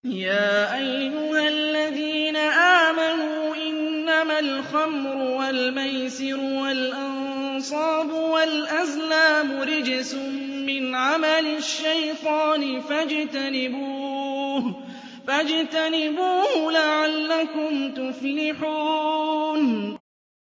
يَا أَيُّهَا الَّذِينَ آمَنُوا إِنَّمَا الْخَمْرُ وَالْمَيْسِرُ وَالْأَنصَابُ وَالْأَزْلَامُ رِجْسٌ مِّنْ عَمَلِ الشَّيْطَانِ فاجتنبوه لَعَلَّكُمْ تُفْلِحُونَ